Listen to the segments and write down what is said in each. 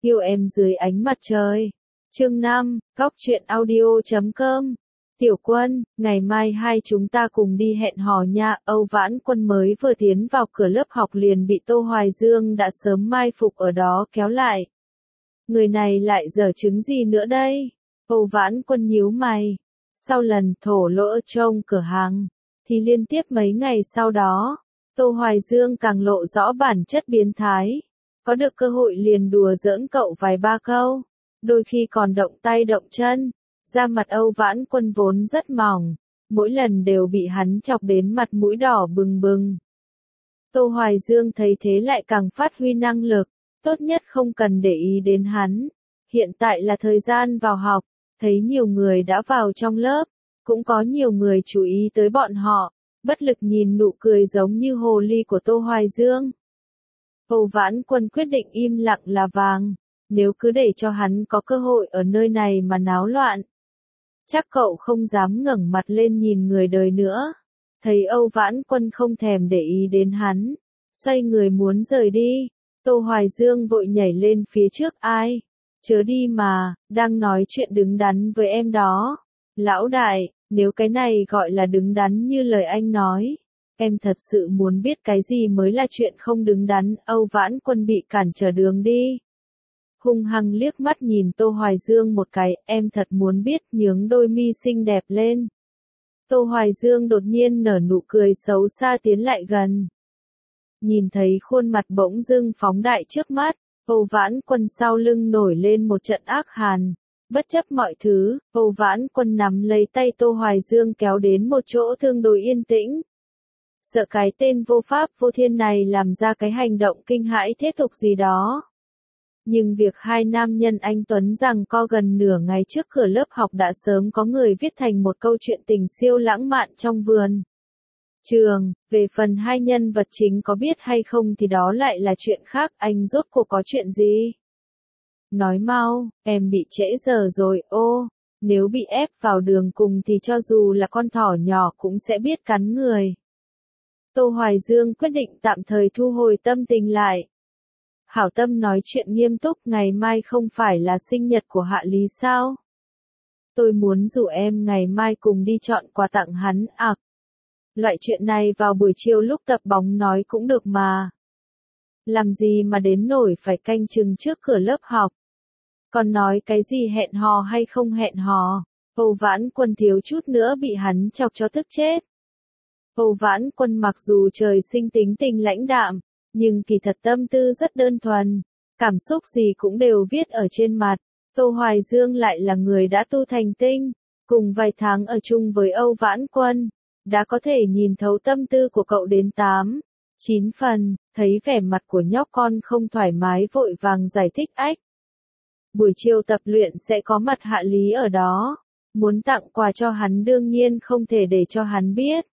Yêu em dưới ánh mặt trời. Chương 5, Góc truyện audio.com. Tiểu Quân, ngày mai hai chúng ta cùng đi hẹn hò nha. Âu Vãn Quân mới vừa tiến vào cửa lớp học liền bị Tô Hoài Dương đã sớm mai phục ở đó kéo lại. Người này lại giở trứng gì nữa đây? Âu Vãn Quân nhíu mày. Sau lần thổ lỗ trông cửa hàng, thì liên tiếp mấy ngày sau đó, Tô Hoài Dương càng lộ rõ bản chất biến thái. Có được cơ hội liền đùa giỡn cậu vài ba câu, đôi khi còn động tay động chân. Da mặt Âu Vãn Quân vốn rất mỏng, mỗi lần đều bị hắn chọc đến mặt mũi đỏ bừng bừng. Tô Hoài Dương thấy thế lại càng phát huy năng lực, tốt nhất không cần để ý đến hắn. Hiện tại là thời gian vào học, thấy nhiều người đã vào trong lớp, cũng có nhiều người chú ý tới bọn họ, bất lực nhìn nụ cười giống như hồ ly của Tô Hoài Dương. Âu Vãn Quân quyết định im lặng là vàng, nếu cứ để cho hắn có cơ hội ở nơi này mà náo loạn, chắc cậu không dám ngẩng mặt lên nhìn người đời nữa. Thấy Âu Vãn Quân không thèm để ý đến hắn, xoay người muốn rời đi, Tô Hoài Dương vội nhảy lên phía trước. Ai? Chớ đi mà, đang nói chuyện đứng đắn với em đó. Lão đại, nếu cái này gọi là đứng đắn như lời anh nói, em thật sự muốn biết cái gì mới là chuyện không đứng đắn. Âu Vãn Quân bị cản trở đường đi, hung hăng liếc mắt nhìn Tô Hoài Dương một cái. Em thật muốn biết, nhướng đôi mi xinh đẹp lên. Tô Hoài Dương đột nhiên nở nụ cười xấu xa tiến lại gần. Nhìn thấy khuôn mặt bỗng dưng phóng đại trước mắt, Âu Vãn Quân sau lưng nổi lên một trận ác hàn. Bất chấp mọi thứ, Âu Vãn Quân nắm lấy tay Tô Hoài Dương kéo đến một chỗ tương đối yên tĩnh. Sợ cái tên vô pháp vô thiên này làm ra cái hành động kinh hãi thế tục gì đó. Nhưng việc hai nam nhân anh Tuấn giằng co gần nửa ngày trước cửa lớp học đã sớm có người viết thành một câu chuyện tình siêu lãng mạn trong vườn trường. Về phần hai nhân vật chính có biết hay không thì đó lại là chuyện khác. Anh rốt cuộc có chuyện gì? Nói mau, em bị trễ giờ rồi. Ô, nếu bị ép vào đường cùng thì cho dù là con thỏ nhỏ cũng sẽ biết cắn người. Tô Hoài Dương quyết định tạm thời thu hồi tâm tình lại. Hảo tâm nói chuyện nghiêm túc. Ngày mai không phải là sinh nhật của Hạ Lý sao? Tôi muốn rủ em ngày mai cùng đi chọn quà tặng hắn. À, loại chuyện này vào buổi chiều lúc tập bóng nói cũng được mà. Làm gì mà đến nổi phải canh chừng trước cửa lớp học. Còn nói cái gì hẹn hò hay không hẹn hò. Âu Vãn Quân thiếu chút nữa bị hắn chọc cho tức chết. Âu Vãn Quân mặc dù trời sinh tính tình lãnh đạm, nhưng kỳ thật tâm tư rất đơn thuần, cảm xúc gì cũng đều viết ở trên mặt. Tô Hoài Dương lại là người đã tu thành tinh, cùng vài tháng ở chung với Âu Vãn Quân, đã có thể nhìn thấu tâm tư của cậu đến 8, 9 phần. Thấy vẻ mặt của nhóc con không thoải mái vội vàng giải thích. Ách, buổi chiều tập luyện sẽ có mặt Hạ Lý ở đó, muốn tặng quà cho hắn đương nhiên không thể để cho hắn biết.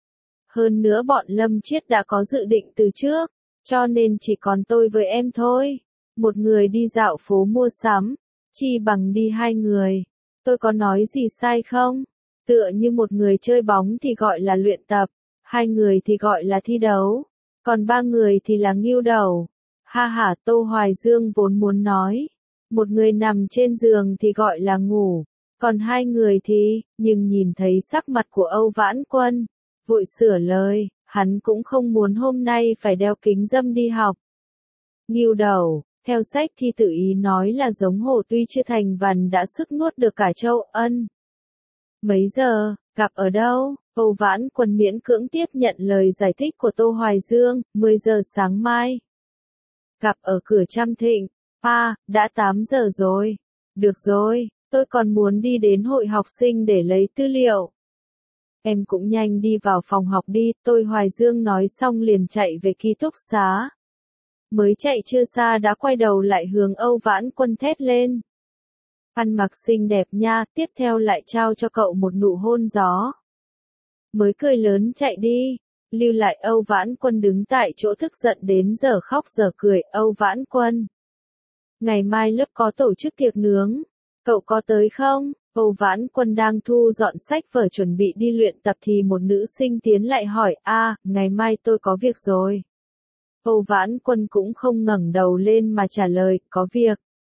Hơn nữa bọn Lâm Chiết đã có dự định từ trước, cho nên chỉ còn tôi với em thôi. Một người đi dạo phố mua sắm, chi bằng đi hai người. Tôi có nói gì sai không? Tựa như một người chơi bóng thì gọi là luyện tập, hai người thì gọi là thi đấu, còn ba người thì là nghêu đầu. Ha ha, Tô Hoài Dương vốn muốn nói, một người nằm trên giường thì gọi là ngủ, còn hai người thì, nhưng nhìn thấy sắc mặt của Âu Vãn Quân, vội sửa lời, hắn cũng không muốn hôm nay phải đeo kính râm đi học. Nghêu đầu, theo sách thì tự ý nói là giống hổ tuy chưa thành vằn đã sức nuốt được cả châu Ân. Mấy giờ, gặp ở đâu? Âu Vãn Quân miễn cưỡng tiếp nhận lời giải thích của Tô Hoài Dương. 10 giờ sáng mai. Gặp ở cửa Trăm Thịnh. À, đã 8 giờ rồi. Được rồi, tôi còn muốn đi đến hội học sinh để lấy tư liệu. Em cũng nhanh đi vào phòng học đi. Tô Hoài Dương nói xong liền chạy về ký túc xá. Mới chạy chưa xa đã quay đầu lại hướng Âu Vãn Quân thét lên. Ăn mặc xinh đẹp nha, tiếp theo lại trao cho cậu một nụ hôn gió. Mới cười lớn chạy đi, lưu lại Âu Vãn Quân đứng tại chỗ tức giận đến giờ khóc giờ cười. Âu Vãn Quân, ngày mai lớp có tổ chức tiệc nướng, cậu có tới không? Âu Vãn Quân đang thu dọn sách vở chuẩn bị đi luyện tập thì một nữ sinh tiến lại hỏi. À, ngày mai tôi có việc rồi. Âu Vãn Quân cũng không ngẩng đầu lên mà trả lời, có việc.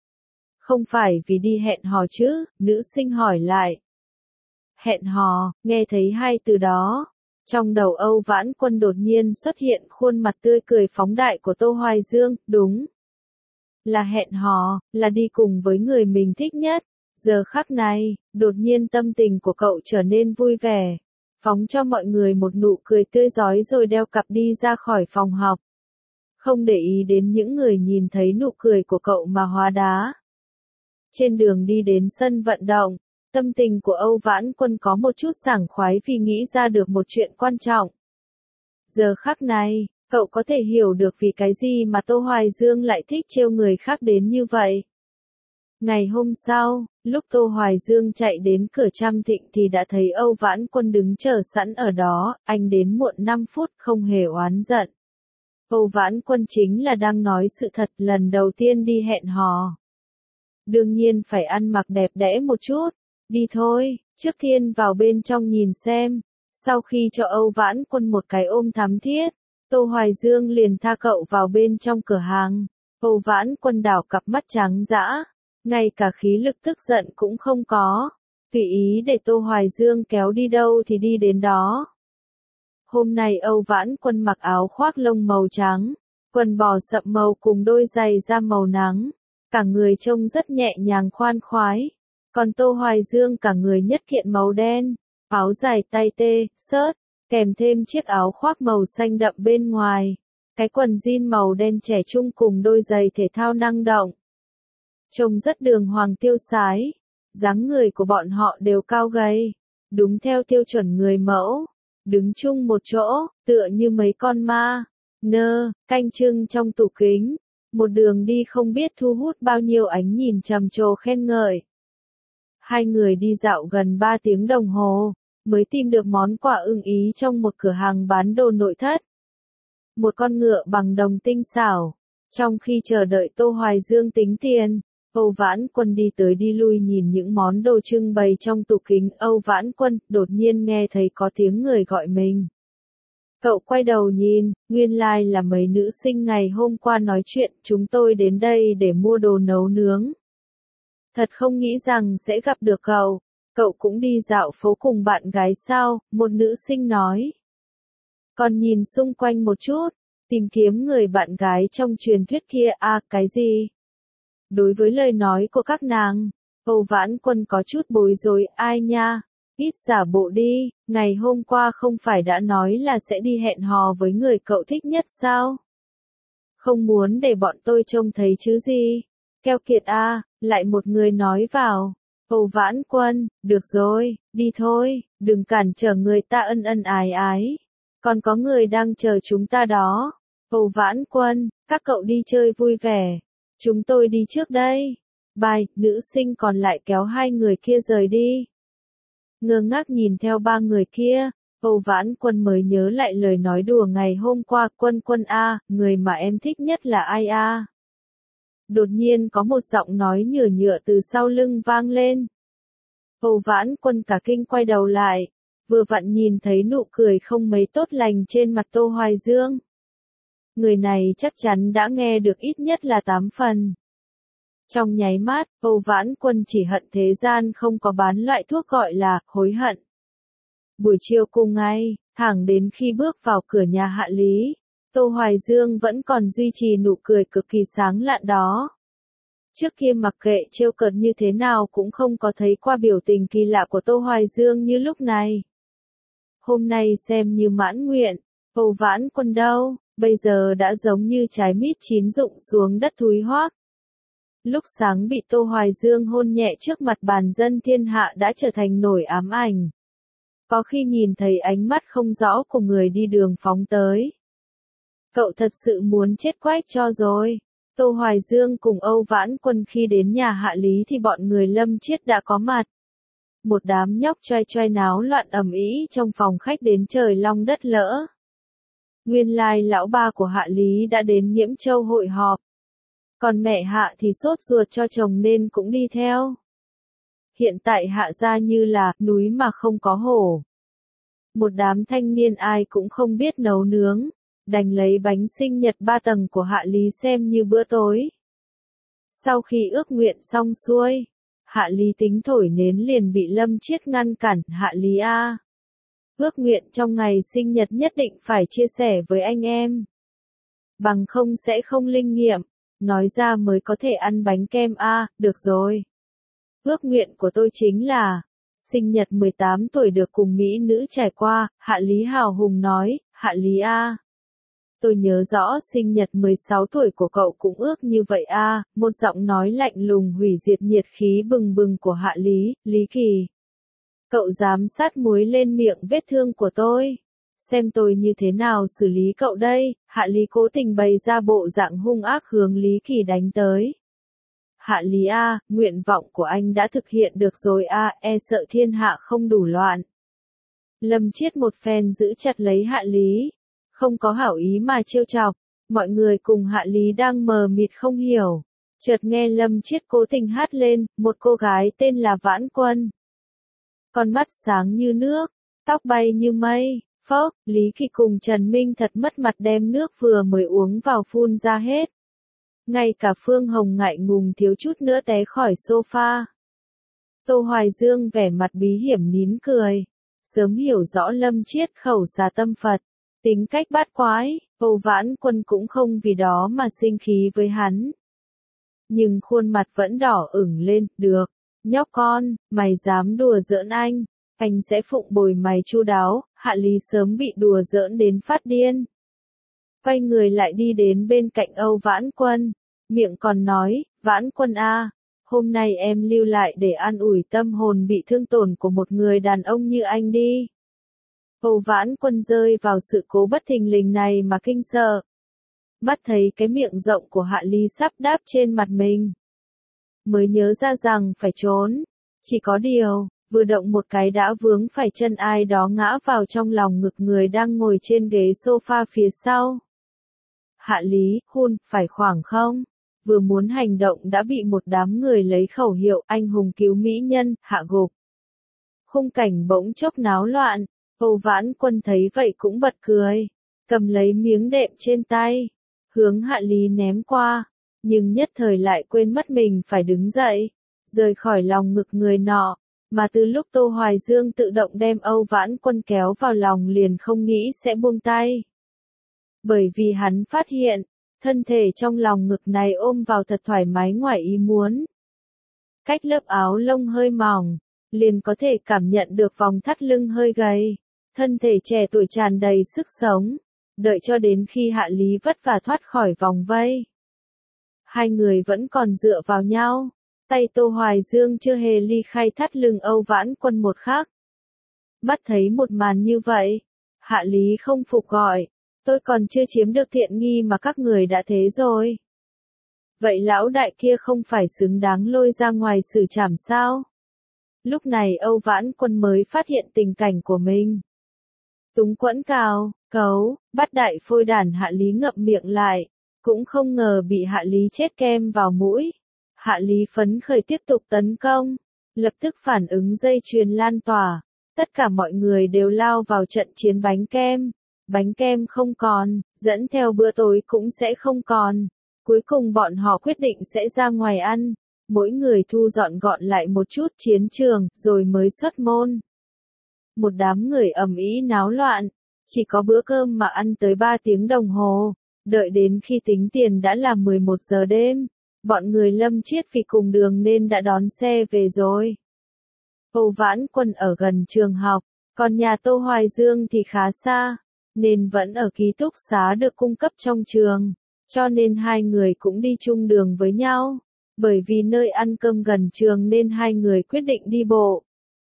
Không phải vì đi hẹn hò chứ, nữ sinh hỏi lại. Hẹn hò, nghe thấy hai từ đó. Trong đầu Âu Vãn Quân đột nhiên xuất hiện khuôn mặt tươi cười phóng đại của Tô Hoài Dương, đúng. Là hẹn hò, là đi cùng với người mình thích nhất. Giờ khắc này, đột nhiên tâm tình của cậu trở nên vui vẻ. Phóng cho mọi người một nụ cười tươi rói rồi đeo cặp đi ra khỏi phòng học. Không để ý đến những người nhìn thấy nụ cười của cậu mà hóa đá. Trên đường đi đến sân vận động, tâm tình của Âu Vãn Quân có một chút sảng khoái vì nghĩ ra được một chuyện quan trọng. Giờ khắc này, cậu có thể hiểu được vì cái gì mà Tô Hoài Dương lại thích trêu người khác đến như vậy. Ngày hôm sau, lúc Tô Hoài Dương chạy đến cửa Trăm Thịnh thì đã thấy Âu Vãn Quân đứng chờ sẵn ở đó, anh đến muộn 5 phút không hề oán giận. Âu Vãn Quân chính là đang nói sự thật, lần đầu tiên đi hẹn hò. Đương nhiên phải ăn mặc đẹp đẽ một chút. Đi thôi, trước tiên vào bên trong nhìn xem. Sau khi cho Âu Vãn Quân một cái ôm thắm thiết, Tô Hoài Dương liền tha cậu vào bên trong cửa hàng. Âu Vãn Quân đảo cặp mắt trắng dã, ngay cả khí lực tức giận cũng không có. Tùy ý để Tô Hoài Dương kéo đi đâu thì đi đến đó. Hôm nay Âu Vãn Quân mặc áo khoác lông màu trắng, quần bò sậm màu cùng đôi giày da màu nắng. Cả người trông rất nhẹ nhàng khoan khoái. Còn Tô Hoài Dương cả người nhất kiện màu đen, áo dài tay tê, sớt, kèm thêm chiếc áo khoác màu xanh đậm bên ngoài. Cái quần jean màu đen trẻ trung cùng đôi giày thể thao năng động. Trông rất đường hoàng tiêu sái. Dáng người của bọn họ đều cao gầy, đúng theo tiêu chuẩn người mẫu. Đứng chung một chỗ, tựa như mấy con ma, canh chưng trong tủ kính. Một đường đi không biết thu hút bao nhiêu ánh nhìn trầm trồ khen ngợi. Hai người đi dạo gần 3 tiếng đồng hồ, mới tìm được món quà ưng ý trong một cửa hàng bán đồ nội thất. Một con ngựa bằng đồng tinh xảo. Trong khi chờ đợi Tô Hoài Dương tính tiền, Âu Vãn Quân đi tới đi lui nhìn những món đồ trưng bày trong tủ kính. Âu Vãn Quân đột nhiên nghe thấy có tiếng người gọi mình. Cậu quay đầu nhìn, nguyên lai là mấy nữ sinh ngày hôm qua nói chuyện, chúng tôi đến đây để mua đồ nấu nướng. Thật không nghĩ rằng sẽ gặp được cậu. Cậu cũng đi dạo phố cùng bạn gái sao? Một nữ sinh nói. Còn nhìn xung quanh một chút, tìm kiếm người bạn gái trong truyền thuyết kia. À, cái gì? Đối với lời nói của các nàng, Âu Vãn Quân có chút bối rối. Ai nha? Ít giả bộ đi, ngày hôm qua không phải đã nói là sẽ đi hẹn hò với người cậu thích nhất sao? Không muốn để bọn tôi trông thấy chứ gì? Keo kiệt à, lại một người nói vào. Âu Vãn Quân, được rồi, đi thôi, đừng cản trở người ta ân ân ái ái. Còn có người đang chờ chúng ta đó. Âu Vãn Quân, các cậu đi chơi vui vẻ. Chúng tôi đi trước đây. Bye, nữ sinh còn lại kéo hai người kia rời đi. Ngơ ngác nhìn theo ba người kia, Âu Vãn Quân mới nhớ lại lời nói đùa ngày hôm qua. Quân Quân a, người mà em thích nhất là ai a? Đột nhiên có một giọng nói nhựa nhựa từ sau lưng vang lên. Âu Vãn Quân cả kinh quay đầu lại, vừa vặn nhìn thấy nụ cười không mấy tốt lành trên mặt Tô Hoài Dương. Người này chắc chắn đã nghe được ít nhất là 8 phần. Trong nháy mắt, Âu Vãn Quân chỉ hận thế gian không có bán loại thuốc gọi là hối hận. Buổi chiều cùng ngày, thẳng đến khi bước vào cửa nhà Hạ Lý, Tô Hoài Dương vẫn còn duy trì nụ cười cực kỳ sáng lạn đó. Trước kia mặc kệ trêu cợt như thế nào cũng không có thấy qua biểu tình kỳ lạ của Tô Hoài Dương như lúc này. Hôm nay xem như mãn nguyện, Âu Vãn Quân đâu, bây giờ đã giống như trái mít chín rụng xuống đất thúi hoác. Lúc sáng bị Tô Hoài Dương hôn nhẹ trước mặt bàn dân thiên hạ đã trở thành nỗi ám ảnh. Có khi nhìn thấy ánh mắt không rõ của người đi đường phóng tới. Cậu thật sự muốn chết quách cho rồi. Tô Hoài Dương cùng Âu Vãn Quân khi đến nhà Hạ Lý thì bọn người Lâm Chiết đã có mặt. Một đám nhóc choai choai náo loạn ầm ĩ trong phòng khách đến trời long đất lỡ. Nguyên lai lão ba của Hạ Lý đã đến Nhiễm Châu hội họp. Còn mẹ Hạ thì sốt ruột cho chồng nên cũng đi theo. Hiện tại Hạ gia như là núi mà không có hổ. Một đám thanh niên ai cũng không biết nấu nướng, đành lấy bánh sinh nhật 3 tầng của Hạ Lý xem như bữa tối. Sau khi ước nguyện xong xuôi, Hạ Lý tính thổi nến liền bị Lâm Chiết ngăn cản. Hạ Lý a, ước nguyện trong ngày sinh nhật nhất định phải chia sẻ với anh em. Bằng không sẽ không linh nghiệm, nói ra mới có thể ăn bánh kem a. Được rồi. Ước nguyện của tôi chính là sinh nhật 18 tuổi được cùng mỹ nữ trải qua. Hạ Lý hào hùng nói. Hạ Lý a, tôi nhớ rõ sinh nhật 16 tuổi của cậu cũng ước như vậy a. Một giọng nói lạnh lùng hủy diệt nhiệt khí bừng bừng của Hạ Lý. Lý Kỳ, cậu dám sát muối lên miệng vết thương của tôi, xem tôi như thế nào xử lý cậu đây. Hạ Lý cố tình bày ra bộ dạng hung ác hướng Lý Kỳ đánh tới. Hạ Lý a, nguyện vọng của anh đã thực hiện được rồi a, e sợ thiên hạ không đủ loạn. Lâm Chiết một phen giữ chặt lấy Hạ Lý, không có hảo ý mà trêu chọc. Mọi người cùng Hạ Lý đang mờ mịt không hiểu, chợt nghe Lâm Chiết cố tình hát lên. Một cô gái tên là Vãn Quân, con mắt sáng như nước, tóc bay như mây. Phốc, Lý Kỳ cùng Trần Minh thật mất mặt đem nước vừa mới uống vào phun ra hết. Ngay cả Phương Hồng ngại ngùng thiếu chút nữa té khỏi sofa. Tô Hoài Dương vẻ mặt bí hiểm nín cười. Sớm hiểu rõ Lâm Chiết khẩu xà tâm Phật, tính cách bát quái, Âu Vãn Quân cũng không vì đó mà sinh khí với hắn. Nhưng khuôn mặt vẫn đỏ ửng lên. Được, nhóc con, mày dám đùa giỡn anh sẽ phụng bồi mày chu đáo. Hạ Lý sớm bị đùa giỡn đến phát điên. Quay người lại đi đến bên cạnh Âu Vãn Quân, miệng còn nói. Vãn Quân a, hôm nay em lưu lại để an ủi tâm hồn bị thương tổn của một người đàn ông như anh đi. Âu Vãn Quân rơi vào sự cố bất thình lình này mà kinh sợ. Mắt thấy cái miệng rộng của Hạ Lý sắp đáp trên mặt mình, mới nhớ ra rằng phải trốn. Chỉ có điều, vừa động một cái đã vướng phải chân ai đó ngã vào trong lòng ngực người đang ngồi trên ghế sofa phía sau. Hạ Lý, phải khoảng không? Vừa muốn hành động đã bị một đám người lấy khẩu hiệu anh hùng cứu mỹ nhân, hạ gục. Khung cảnh bỗng chốc náo loạn. Âu Vãn Quân thấy vậy cũng bật cười, cầm lấy miếng đệm trên tay, hướng Hạ Lý ném qua, nhưng nhất thời lại quên mất mình phải đứng dậy, rời khỏi lòng ngực người nọ, mà từ lúc Tô Hoài Dương tự động đem Âu Vãn Quân kéo vào lòng liền không nghĩ sẽ buông tay. Bởi vì hắn phát hiện, thân thể trong lòng ngực này ôm vào thật thoải mái ngoài ý muốn. Cách lớp áo lông hơi mỏng, liền có thể cảm nhận được vòng thắt lưng hơi gầy. Thân thể trẻ tuổi tràn đầy sức sống, đợi cho đến khi Hạ Lý vất vả thoát khỏi vòng vây. Hai người vẫn còn dựa vào nhau, tay Tô Hoài Dương chưa hề ly khai thắt lưng Âu Vãn Quân một khắc. Mắt thấy một màn như vậy, Hạ Lý không phục gọi, tôi còn chưa chiếm được tiện nghi mà các người đã thế rồi. Vậy lão đại kia không phải xứng đáng lôi ra ngoài xử trảm sao? Lúc này Âu Vãn Quân mới phát hiện tình cảnh của mình. Túng quẫn cào, cấu, bắt đại phôi đàn. Hạ Lý ngậm miệng lại, cũng không ngờ bị Hạ Lý chết kem vào mũi. Hạ Lý phấn khởi tiếp tục tấn công, lập tức phản ứng dây chuyền lan tỏa, tất cả mọi người đều lao vào trận chiến bánh kem không còn, dẫn theo bữa tối cũng sẽ không còn. Cuối cùng bọn họ quyết định sẽ ra ngoài ăn, mỗi người thu dọn gọn lại một chút chiến trường, rồi mới xuất môn. Một đám người ầm ĩ náo loạn, chỉ có bữa cơm mà ăn tới 3 tiếng đồng hồ, đợi đến khi tính tiền đã là 11 giờ đêm, bọn người Lâm Chiết vì cùng đường nên đã đón xe về rồi. Âu Vãn Quân ở gần trường học, còn nhà Tô Hoài Dương thì khá xa, nên vẫn ở ký túc xá được cung cấp trong trường, cho nên hai người cũng đi chung đường với nhau. Bởi vì nơi ăn cơm gần trường nên hai người quyết định đi bộ.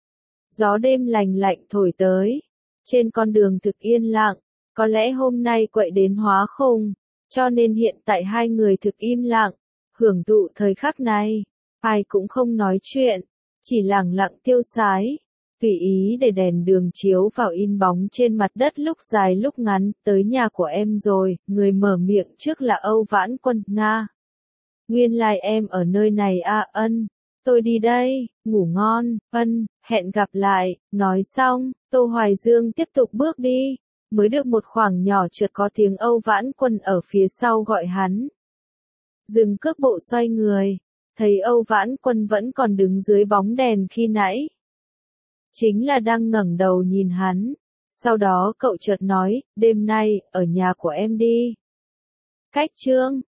Gió đêm lành lạnh thổi tới, trên con đường thực yên lặng, có lẽ hôm nay quậy đến hóa khùng, cho nên hiện tại hai người thực im lặng, hưởng thụ thời khắc này, ai cũng không nói chuyện, chỉ lặng lặng tiêu sái, tùy ý để đèn đường chiếu vào in bóng trên mặt đất lúc dài lúc ngắn. Tới nhà của em rồi, người mở miệng trước là Âu Vãn Quân. Nga, nguyên lai em ở nơi này à? Ân, tôi đi đây, ngủ ngon. Ân, hẹn gặp lại. Nói xong, Tô Hoài Dương tiếp tục bước đi, mới được một khoảng nhỏ chợt có tiếng Âu Vãn Quân ở phía sau gọi hắn. Dừng cước bộ xoay người, thấy Âu Vãn Quân vẫn còn đứng dưới bóng đèn khi nãy. Chính là đang ngẩng đầu nhìn hắn. Sau đó cậu chợt nói, đêm nay, ở nhà của em đi. Cách chương